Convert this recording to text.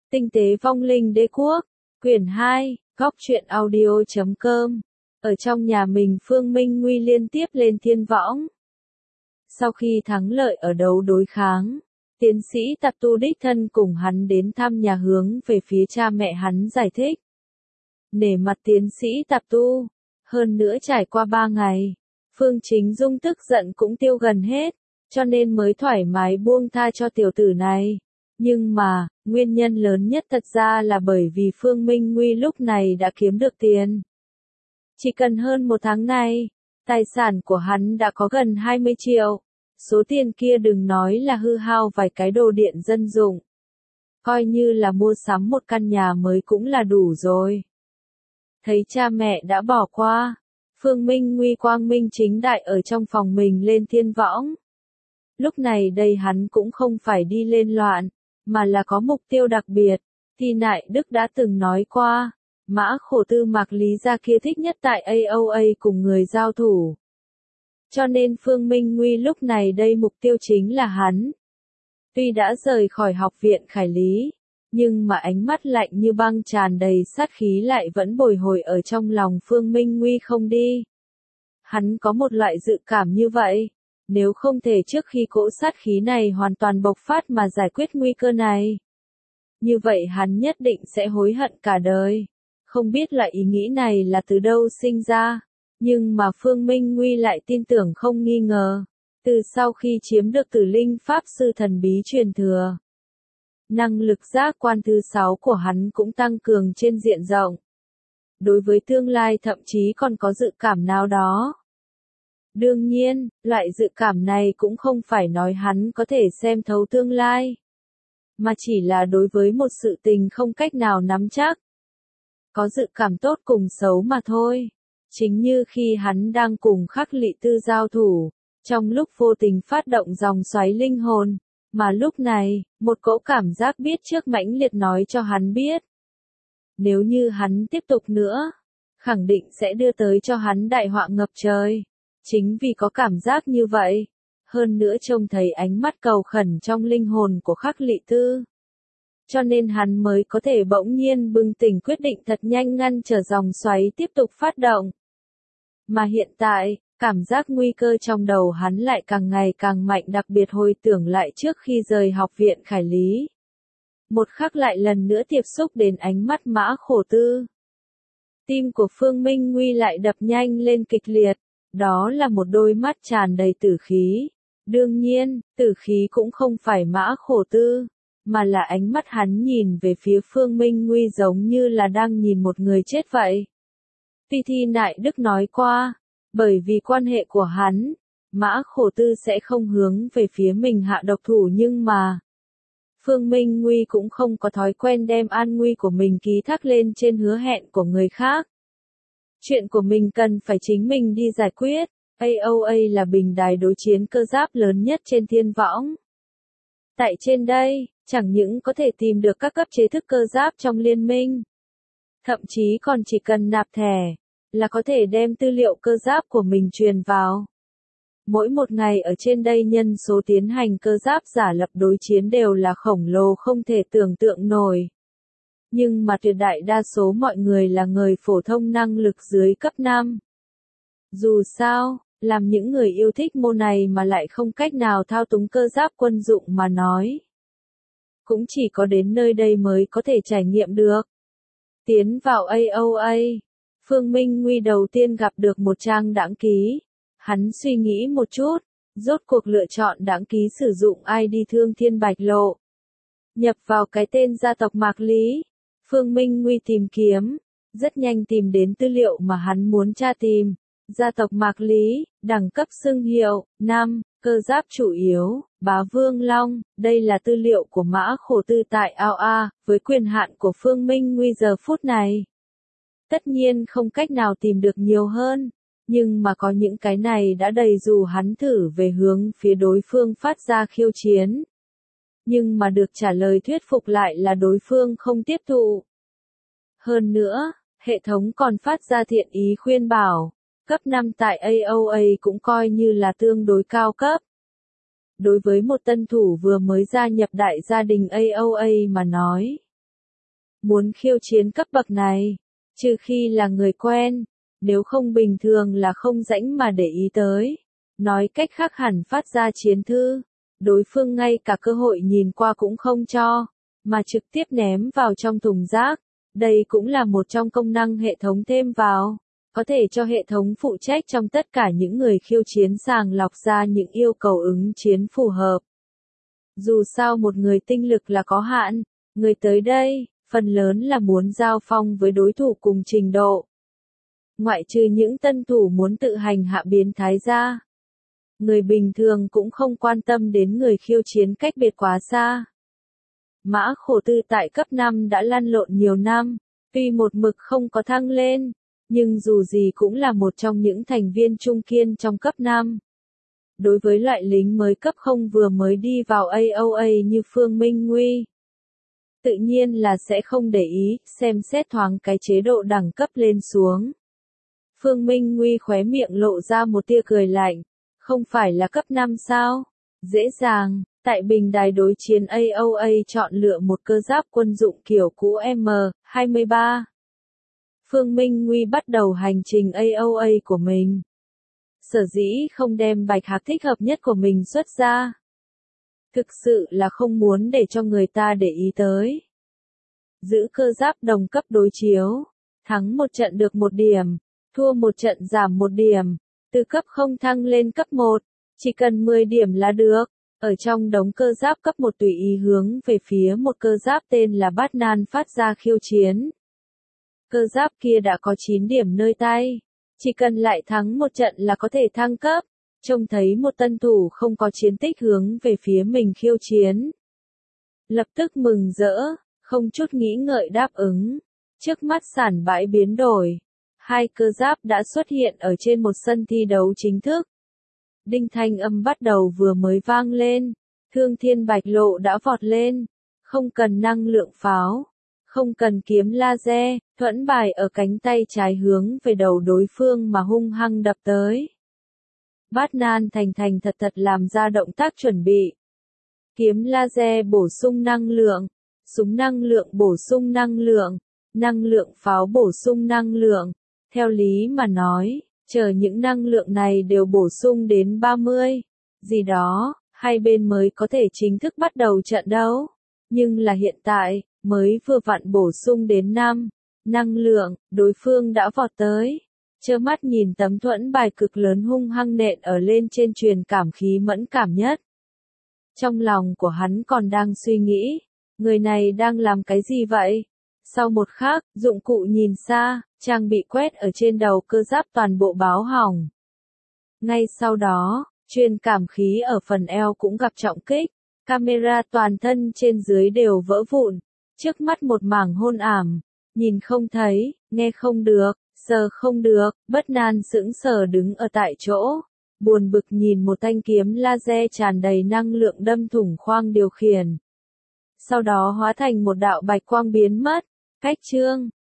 Tinh tế vong linh đế quốc, quyển 2, góc truyện audio.com. Ở trong nhà mình Phương Minh Nguy liên tiếp lên thiên võng. Sau khi thắng lợi ở đấu đối kháng, tiến sĩ Tạp Tu đích thân cùng hắn đến thăm nhà hướng về phía cha mẹ hắn giải thích. Nể mặt tiến sĩ Tạp Tu, hơn nữa trải qua 3 ngày, Phương Chính Dung tức giận cũng tiêu gần hết, cho nên mới thoải mái buông tha cho tiểu tử này. Nhưng mà, nguyên nhân lớn nhất thật ra là bởi vì Phương Minh Nguy lúc này đã kiếm được tiền. Chỉ cần hơn 1 tháng này, tài sản của hắn đã có gần 20 triệu. Số tiền kia đừng nói là hư hao vài cái đồ điện dân dụng. Coi như là mua sắm một căn nhà mới cũng là đủ rồi. Thấy cha mẹ đã bỏ qua, Phương Minh Nguy quang minh chính đại ở trong phòng mình lên thiên võng. Lúc này đây hắn cũng không phải đi lên loạn, mà là có mục tiêu đặc biệt. Thi Nại Đức đã từng nói qua, Mã Khổ Tư Mạc Lý gia kia thích nhất tại AOA cùng người giao thủ. Cho nên Phương Minh Nguy lúc này đây mục tiêu chính là hắn. Tuy đã rời khỏi học viện Khải Lý, nhưng mà ánh mắt lạnh như băng tràn đầy sát khí lại vẫn bồi hồi ở trong lòng Phương Minh Nguy không đi. Hắn có một loại dự cảm như vậy, nếu không thể trước khi cỗ sát khí này hoàn toàn bộc phát mà giải quyết nguy cơ này, như vậy hắn nhất định sẽ hối hận cả đời. Không biết loại ý nghĩ này là từ đâu sinh ra, nhưng mà Phương Minh Nguy lại tin tưởng không nghi ngờ. Từ sau khi chiếm được Tử Linh Pháp Sư thần bí truyền thừa, năng lực giác quan thứ 6 của hắn cũng tăng cường trên diện rộng. Đối với tương lai thậm chí còn có dự cảm nào đó. Đương nhiên, loại dự cảm này cũng không phải nói hắn có thể xem thấu tương lai, mà chỉ là đối với một sự tình không cách nào nắm chắc. Có dự cảm tốt cùng xấu mà thôi. Chính như khi hắn đang cùng Khắc Lị Tư giao thủ, trong lúc vô tình phát động dòng xoáy linh hồn, mà lúc này, một cỗ cảm giác biết trước mãnh liệt nói cho hắn biết. Nếu như hắn tiếp tục nữa, khẳng định sẽ đưa tới cho hắn đại họa ngập trời. Chính vì có cảm giác như vậy, hơn nữa trông thấy ánh mắt cầu khẩn trong linh hồn của Khắc Lị Tư, cho nên hắn mới có thể bỗng nhiên bừng tỉnh quyết định thật nhanh ngăn trở dòng xoáy tiếp tục phát động. Mà hiện tại, cảm giác nguy cơ trong đầu hắn lại càng ngày càng mạnh, đặc biệt hồi tưởng lại trước khi rời học viện Khải Lý. Một khắc lại lần nữa tiếp xúc đến ánh mắt Mã Khổ Tư. Tim của Phương Minh Nguy lại đập nhanh lên kịch liệt, đó là một đôi mắt tràn đầy tử khí. Đương nhiên, tử khí cũng không phải Mã Khổ Tư, mà là ánh mắt hắn nhìn về phía Phương Minh Nguy giống như là đang nhìn một người chết vậy. Tuy Thi Nại Đức nói qua, bởi vì quan hệ của hắn, Mã Khổ Tư sẽ không hướng về phía mình hạ độc thủ, nhưng mà Phương Minh Nguy cũng không có thói quen đem an nguy của mình ký thác lên trên hứa hẹn của người khác. Chuyện của mình cần phải chính mình đi giải quyết. AOA là bình đài đối chiến cơ giáp lớn nhất trên thiên võng. Tại trên đây, chẳng những có thể tìm được các cấp chế thức cơ giáp trong liên minh, thậm chí còn chỉ cần nạp thẻ, là có thể đem tư liệu cơ giáp của mình truyền vào. Mỗi một ngày ở trên đây nhân số tiến hành cơ giáp giả lập đối chiến đều là khổng lồ không thể tưởng tượng nổi. Nhưng mà tuyệt đại đa số mọi người là người phổ thông năng lực dưới cấp 5. Dù sao, làm những người yêu thích môn này mà lại không cách nào thao túng cơ giáp quân dụng mà nói, cũng chỉ có đến nơi đây mới có thể trải nghiệm được. Tiến vào AOA, Phương Minh Nguy đầu tiên gặp được một trang đãng ký. Hắn suy nghĩ một chút, rốt cuộc lựa chọn đãng ký sử dụng ID Thương Thiên Bạch Lộ. Nhập vào cái tên gia tộc Mạc Lý, Phương Minh Nguy tìm kiếm, rất nhanh tìm đến tư liệu mà hắn muốn tra tìm. Gia tộc Mạc Lý, đẳng cấp xưng hiệu, 5, cơ giáp chủ yếu, Bá Vương Long. Đây là tư liệu của Mã Khổ Tư tại AOA, với quyền hạn của Phương Minh Nguy giờ phút này. Tất nhiên không cách nào tìm được nhiều hơn, nhưng mà có những cái này đã đầy dù hắn thử về hướng phía đối phương phát ra khiêu chiến. Nhưng mà được trả lời thuyết phục lại là đối phương không tiếp thụ. Hơn nữa, hệ thống còn phát ra thiện ý khuyên bảo, cấp 5 tại AOA cũng coi như là tương đối cao cấp. Đối với một tân thủ vừa mới gia nhập đại gia đình AOA mà nói, Muốn khiêu chiến cấp bậc này, trừ khi là người quen, nếu không bình thường là không rảnh mà để ý tới. Nói cách khác hẳn phát ra chiến thư, đối phương ngay cả cơ hội nhìn qua cũng không cho, mà trực tiếp ném vào trong thùng rác. Đây cũng là một trong công năng hệ thống thêm vào, có thể cho hệ thống phụ trách trong tất cả những người khiêu chiến sàng lọc ra những yêu cầu ứng chiến phù hợp. Dù sao một người tinh lực là có hạn, người tới đây, phần lớn là muốn giao phong với đối thủ cùng trình độ. Ngoại trừ những tân thủ muốn tự hành hạ biến thái ra. Người bình thường cũng không quan tâm đến người khiêu chiến cách biệt quá xa. Mã Khổ Tư tại cấp 5 đã lăn lộn nhiều năm, tuy một mực không có thăng lên, nhưng dù gì cũng là một trong những thành viên trung kiên trong cấp 5. Đối với loại lính mới cấp 0 vừa mới đi vào AOA như Phương Minh Nguy, tự nhiên là sẽ không để ý, xem xét thoáng cái chế độ đẳng cấp lên xuống. Phương Minh Nguy khóe miệng lộ ra một tia cười lạnh, không phải là cấp 5 sao? Dễ dàng, tại bình đài đối chiến AOA chọn lựa một cơ giáp quân dụng kiểu cũ M23. Phương Minh Nguy bắt đầu hành trình AOA của mình. Sở dĩ không đem bạch hạc thích hợp nhất của mình xuất ra. Thực sự là không muốn để cho người ta để ý tới. Giữ cơ giáp đồng cấp đối chiếu. Thắng một trận được 1 điểm, thua một trận giảm 1 điểm. Từ cấp 0 thăng lên cấp 1, chỉ cần 10 điểm là được. Ở trong đống cơ giáp cấp 1 tùy ý hướng về phía một cơ giáp tên là Batman phát ra khiêu chiến. Cơ giáp kia đã có 9 điểm nơi tay. Chỉ cần lại thắng một trận là có thể thăng cấp. Trông thấy một tân thủ không có chiến tích hướng về phía mình khiêu chiến. Lập tức mừng rỡ, không chút nghĩ ngợi đáp ứng. Trước mắt sản bãi biến đổi. 2 cơ giáp đã xuất hiện ở trên một sân thi đấu chính thức. Đinh thanh âm bắt đầu vừa mới vang lên. Thương Thiên Bạch Lộ đã vọt lên. Không cần năng lượng pháo. Không cần kiếm laser, thuẫn bài ở cánh tay trái hướng về đầu đối phương mà hung hăng đập tới. Batman thành thành thật thật làm ra động tác chuẩn bị. Kiếm laser bổ sung năng lượng, súng năng lượng bổ sung năng lượng pháo bổ sung năng lượng. Theo lý mà nói, chờ những năng lượng này đều bổ sung đến 30, gì đó, hai bên mới có thể chính thức bắt đầu trận đấu. Nhưng là hiện tại, mới vừa vặn bổ sung đến 5 năng lượng, đối phương đã vọt tới. Trơ mắt nhìn tấm thuẫn bài cực lớn hung hăng nện ở lên trên truyền cảm khí mẫn cảm nhất. Trong lòng của hắn còn đang suy nghĩ, người này đang làm cái gì vậy? Sau một khắc, dụng cụ nhìn xa, trang bị quét ở trên đầu cơ giáp toàn bộ báo hỏng. Ngay sau đó, truyền cảm khí ở phần eo cũng gặp trọng kích, camera toàn thân trên dưới đều vỡ vụn, trước mắt một mảng hôn ảm, nhìn không thấy, nghe không được, sờ không được, bất nan sững sờ đứng ở tại chỗ, buồn bực nhìn một thanh kiếm laser tràn đầy năng lượng đâm thủng khoang điều khiển. Sau đó hóa thành một đạo bạch quang biến mất, cách chương.